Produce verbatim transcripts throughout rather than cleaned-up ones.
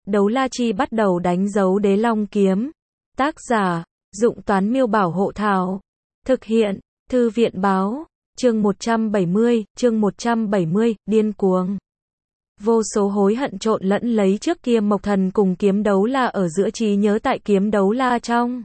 Đấu la chi bắt đầu đánh dấu đế long kiếm. Tác giả, Dụng Toán Miêu Bảo Hộ Thảo. Thực hiện, Thư viện Báo. Chương một trăm bảy mươi, chương một trăm bảy mươi, điên cuồng. Vô số hối hận trộn lẫn lấy trước kia Mộc Thần cùng kiếm đấu la ở giữa trí nhớ tại kiếm đấu la trong.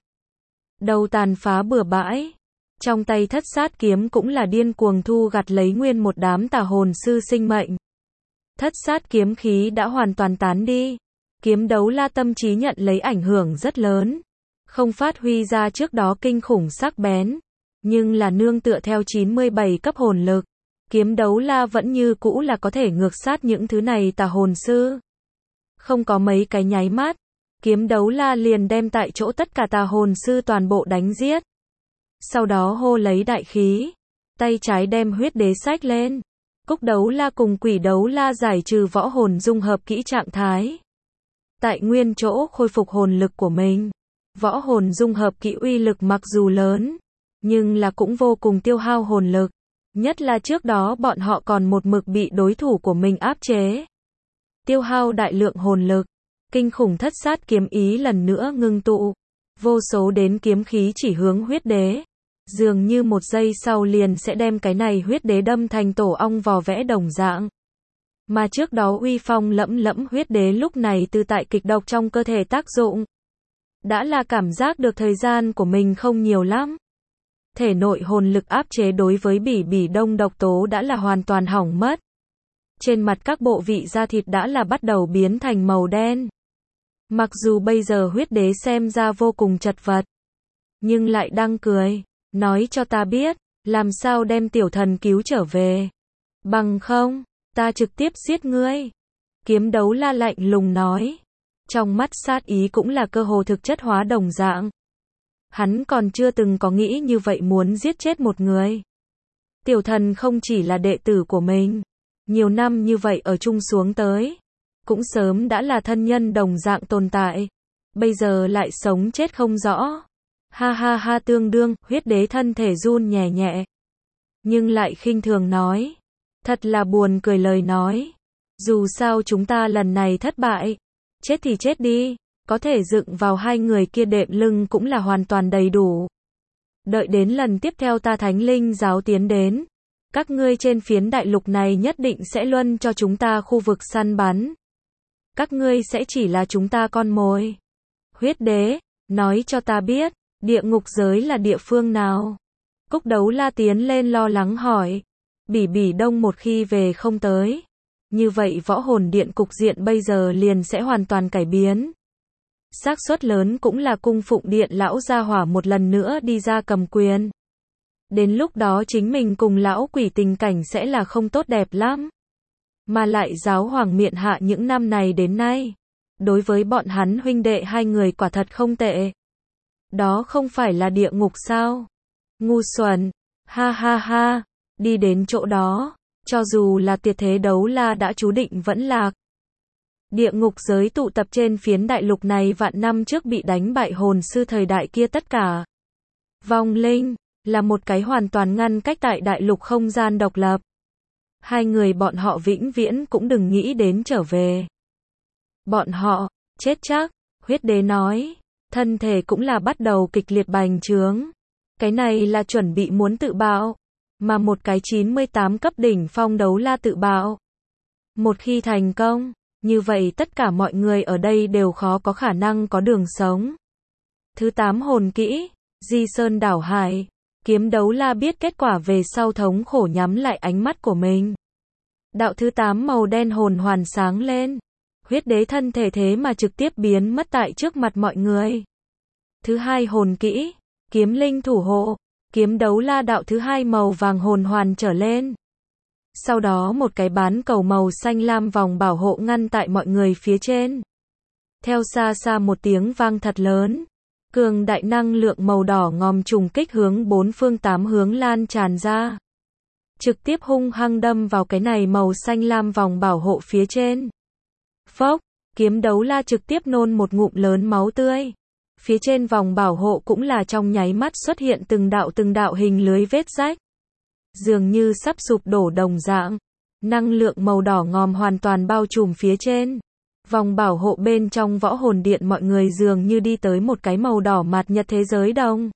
Đầu tàn phá bừa bãi. Trong tay thất sát kiếm cũng là điên cuồng thu gặt lấy nguyên một đám tà hồn sư sinh mệnh. Thất sát kiếm khí đã hoàn toàn tán đi. Kiếm đấu la tâm trí nhận lấy ảnh hưởng rất lớn. Không phát huy ra trước đó kinh khủng sắc bén. Nhưng là nương tựa theo chín mươi bảy cấp hồn lực. Kiếm đấu la vẫn như cũ là có thể ngược sát những thứ này tà hồn sư. Không có mấy cái nháy mắt. Kiếm đấu la liền đem tại chỗ tất cả tà hồn sư toàn bộ đánh giết. Sau đó hô lấy đại khí. Tay trái đem huyết đế sách lên. Cúc đấu la cùng quỷ đấu la giải trừ võ hồn dung hợp kỹ trạng thái. Tại nguyên chỗ khôi phục hồn lực của mình. Võ hồn dung hợp kỹ uy lực mặc dù lớn. Nhưng là cũng vô cùng tiêu hao hồn lực. Nhất là trước đó bọn họ còn một mực bị đối thủ của mình áp chế. Tiêu hao đại lượng hồn lực. Kinh khủng thất sát kiếm ý lần nữa ngưng tụ. Vô số đến kiếm khí chỉ hướng huyết đế. Dường như một giây sau liền sẽ đem cái này huyết đế đâm thành tổ ong vò vẽ đồng dạng. Mà trước đó uy phong lẫm lẫm huyết đế lúc này từ tại kịch độc trong cơ thể tác dụng. Đã là cảm giác được thời gian của mình không nhiều lắm. Thể nội hồn lực áp chế đối với bỉ bỉ đông độc tố đã là hoàn toàn hỏng mất. Trên mặt các bộ vị da thịt đã là bắt đầu biến thành màu đen. Mặc dù bây giờ huyết đế xem ra vô cùng chật vật. Nhưng lại đang cười. Nói cho ta biết, làm sao đem tiểu thần cứu trở về. Bằng không, ta trực tiếp giết ngươi. Kiếm đấu la lạnh lùng nói. Trong mắt sát ý cũng là cơ hồ thực chất hóa đồng dạng. Hắn còn chưa từng có nghĩ như vậy muốn giết chết một người. Tiểu thần không chỉ là đệ tử của mình. Nhiều năm như vậy ở chung xuống tới. Cũng sớm đã là thân nhân đồng dạng tồn tại. Bây giờ lại sống chết không rõ. Ha ha ha tương đương, huyết đế thân thể run nhẹ nhẹ. Nhưng lại khinh thường nói. Thật là buồn cười lời nói. Dù sao chúng ta lần này thất bại. Chết thì chết đi. Có thể dựng vào hai người kia đệm lưng cũng là hoàn toàn đầy đủ. Đợi đến lần tiếp theo ta thánh linh giáo tiến đến. Các ngươi trên phiến đại lục này nhất định sẽ luân cho chúng ta khu vực săn bắn. Các ngươi sẽ chỉ là chúng ta con mồi. Huyết đế, nói cho ta biết, địa ngục giới là địa phương nào? Cúc đấu la tiến lên lo lắng hỏi. Bỉ bỉ đông một khi về không tới. Như vậy võ hồn điện cục diện bây giờ liền sẽ hoàn toàn cải biến. Xác suất lớn cũng là cung phụng điện lão gia hỏa một lần nữa đi ra cầm quyền. Đến lúc đó chính mình cùng lão quỷ tình cảnh sẽ là không tốt đẹp lắm. Mà lại giáo hoàng miện hạ những năm này đến nay. Đối với bọn hắn huynh đệ hai người quả thật không tệ. Đó không phải là địa ngục sao? Ngu xuẩn. Ha ha ha. Đi đến chỗ đó. Cho dù là tiệt thế đấu la đã chú định vẫn lạc. Địa ngục giới tụ tập trên phiến đại lục này vạn năm trước bị đánh bại hồn sư thời đại kia tất cả. Vong linh, là một cái hoàn toàn ngăn cách tại đại lục không gian độc lập. Hai người bọn họ vĩnh viễn cũng đừng nghĩ đến trở về. Bọn họ, chết chắc, huyết đế nói, thân thể cũng là bắt đầu kịch liệt bành trướng. Cái này là chuẩn bị muốn tự bạo, mà một cái chín mươi tám cấp đỉnh phong đấu la tự bạo. Một khi thành công, như vậy tất cả mọi người ở đây đều khó có khả năng có đường sống. Thứ tám hồn kỹ, Di Sơn Đảo Hải. Kiếm đấu la biết kết quả về sau thống khổ nhắm lại ánh mắt của mình. Đạo thứ tám màu đen hồn hoàn sáng lên. Huyết đế thân thể thế mà trực tiếp biến mất tại trước mặt mọi người. Thứ hai hồn kỹ, kiếm linh thủ hộ. Kiếm đấu la đạo thứ hai màu vàng hồn hoàn trở lên. Sau đó một cái bán cầu màu xanh lam vòng bảo hộ ngăn tại mọi người phía trên. Theo xa xa một tiếng vang thật lớn. Cường đại năng lượng màu đỏ ngòm trùng kích hướng bốn phương tám hướng lan tràn ra. Trực tiếp hung hăng đâm vào cái này màu xanh lam vòng bảo hộ phía trên. Phốc, kiếm đấu la trực tiếp nôn một ngụm lớn máu tươi. Phía trên vòng bảo hộ cũng là trong nháy mắt xuất hiện từng đạo từng đạo hình lưới vết rách. Dường như sắp sụp đổ đồng dạng. Năng lượng màu đỏ ngòm hoàn toàn bao trùm phía trên. Vòng bảo hộ bên trong võ hồn điện mọi người dường như đi tới một cái màu đỏ mạt nhật thế giới đông.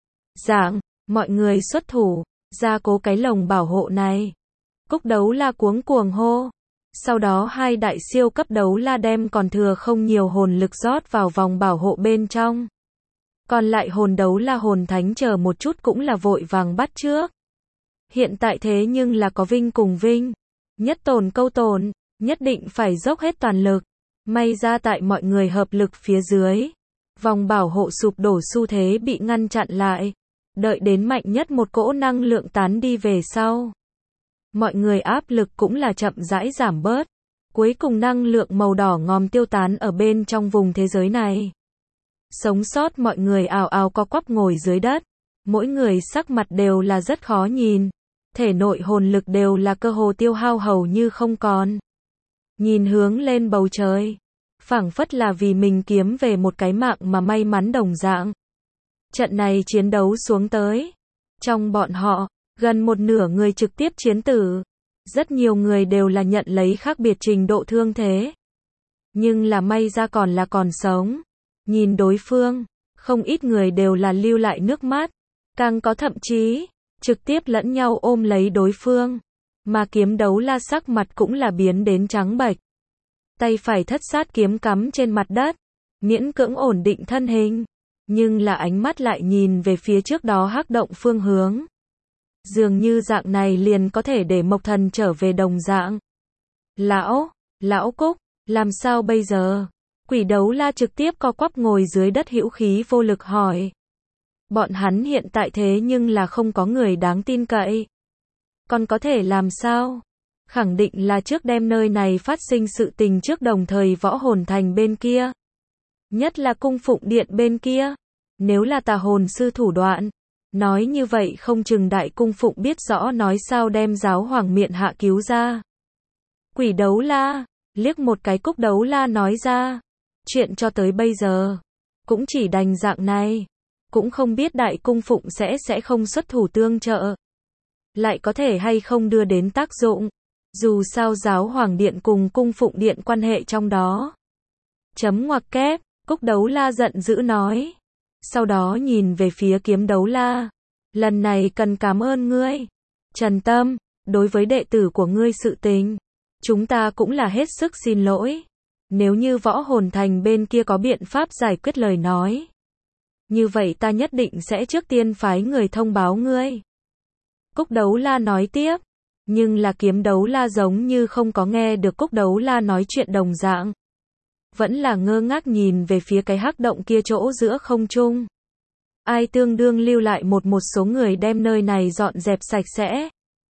Dạng, mọi người xuất thủ, ra cố cái lồng bảo hộ này. Cúc đấu la cuống cuồng hô. Sau đó hai đại siêu cấp đấu la đem còn thừa không nhiều hồn lực rót vào vòng bảo hộ bên trong. Còn lại hồn đấu la hồn thánh chờ một chút cũng là vội vàng bắt trước. Hiện tại thế nhưng là có vinh cùng vinh. Nhất tổn câu tổn, nhất định phải dốc hết toàn lực. May ra tại mọi người hợp lực phía dưới. Vòng bảo hộ sụp đổ xu thế bị ngăn chặn lại. Đợi đến mạnh nhất một cỗ năng lượng tán đi về sau. Mọi người áp lực cũng là chậm rãi giảm bớt. Cuối cùng năng lượng màu đỏ ngòm tiêu tán ở bên trong vùng thế giới này. Sống sót mọi người ào ào co quắp ngồi dưới đất. Mỗi người sắc mặt đều là rất khó nhìn. Thể nội hồn lực đều là cơ hồ tiêu hao hầu như không còn. Nhìn hướng lên bầu trời. Phảng phất là vì mình kiếm về một cái mạng mà may mắn đồng dạng. Trận này chiến đấu xuống tới. Trong bọn họ, gần một nửa người trực tiếp chiến tử. Rất nhiều người đều là nhận lấy khác biệt trình độ thương thế. Nhưng là may ra còn là còn sống. Nhìn đối phương, không ít người đều là lưu lại nước mắt. Càng có thậm chí, trực tiếp lẫn nhau ôm lấy đối phương. Mà kiếm đấu la sắc mặt cũng là biến đến trắng bệch. Tay phải thất sát kiếm cắm trên mặt đất. Miễn cưỡng ổn định thân hình. Nhưng là ánh mắt lại nhìn về phía trước đó hắc động phương hướng. Dường như dạng này liền có thể để Mộc Thần trở về đồng dạng. Lão, lão Cúc, làm sao bây giờ? Quỷ đấu la trực tiếp co quắp ngồi dưới đất hữu khí vô lực hỏi. Bọn hắn hiện tại thế nhưng là không có người đáng tin cậy. Còn có thể làm sao? Khẳng định là trước đem nơi này phát sinh sự tình trước đồng thời võ hồn thành bên kia. Nhất là cung phụng điện bên kia. Nếu là tà hồn sư thủ đoạn. Nói như vậy không chừng đại cung phụng biết rõ nói sao đem giáo hoàng miện hạ cứu ra. Quỷ đấu la, liếc một cái Cúc đấu la nói ra. Chuyện cho tới bây giờ, cũng chỉ đành dạng này. Cũng không biết đại cung phụng sẽ sẽ không xuất thủ tương trợ. Lại có thể hay không đưa đến tác dụng. Dù sao giáo hoàng điện cùng cung phụng điện quan hệ trong đó. Chấm ngoặc kép, Cúc đấu la giận dữ nói. Sau đó nhìn về phía kiếm đấu la. Lần này cần cảm ơn ngươi. Trần Tâm, đối với đệ tử của ngươi sự tình. Chúng ta cũng là hết sức xin lỗi. Nếu như võ hồn thành bên kia có biện pháp giải quyết lời nói. Như vậy ta nhất định sẽ trước tiên phái người thông báo ngươi. Cúc đấu la nói tiếp. Nhưng là kiếm đấu la giống như không có nghe được Cúc đấu la nói chuyện đồng dạng. Vẫn là ngơ ngác nhìn về phía cái hắc động kia chỗ giữa không trung. Ai tương đương lưu lại một một số người đem nơi này dọn dẹp sạch sẽ.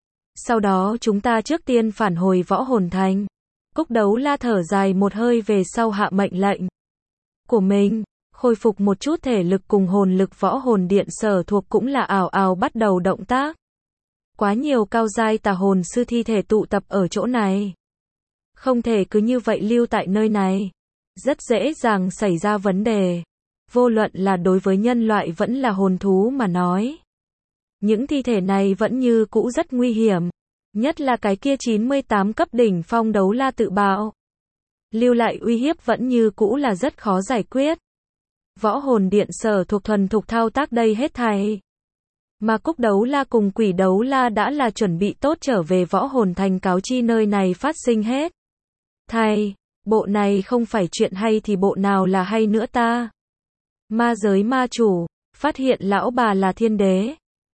Sau đó chúng ta trước tiên phản hồi võ hồn thành. Cúc đấu la thở dài một hơi về sau hạ mệnh lệnh của mình, khôi phục một chút thể lực cùng hồn lực võ hồn điện sở thuộc cũng là ảo ảo bắt đầu động tác. Quá nhiều cao giai tà hồn sư thi thể tụ tập ở chỗ này. Không thể cứ như vậy lưu tại nơi này. Rất dễ dàng xảy ra vấn đề. Vô luận là đối với nhân loại vẫn là hồn thú mà nói. Những thi thể này vẫn như cũ rất nguy hiểm. Nhất là cái kia chín mươi tám cấp đỉnh phong đấu la tự bạo. Lưu lại uy hiếp vẫn như cũ là rất khó giải quyết. Võ hồn điện sở thuộc thuần thục thao tác đây hết thảy. Mà Cúc đấu la cùng quỷ đấu la đã là chuẩn bị tốt trở về võ hồn thành cáo chi nơi này phát sinh hết. Thầy, bộ này không phải chuyện hay thì bộ nào là hay nữa ta? Ma giới ma chủ, phát hiện lão bà là thiên đế.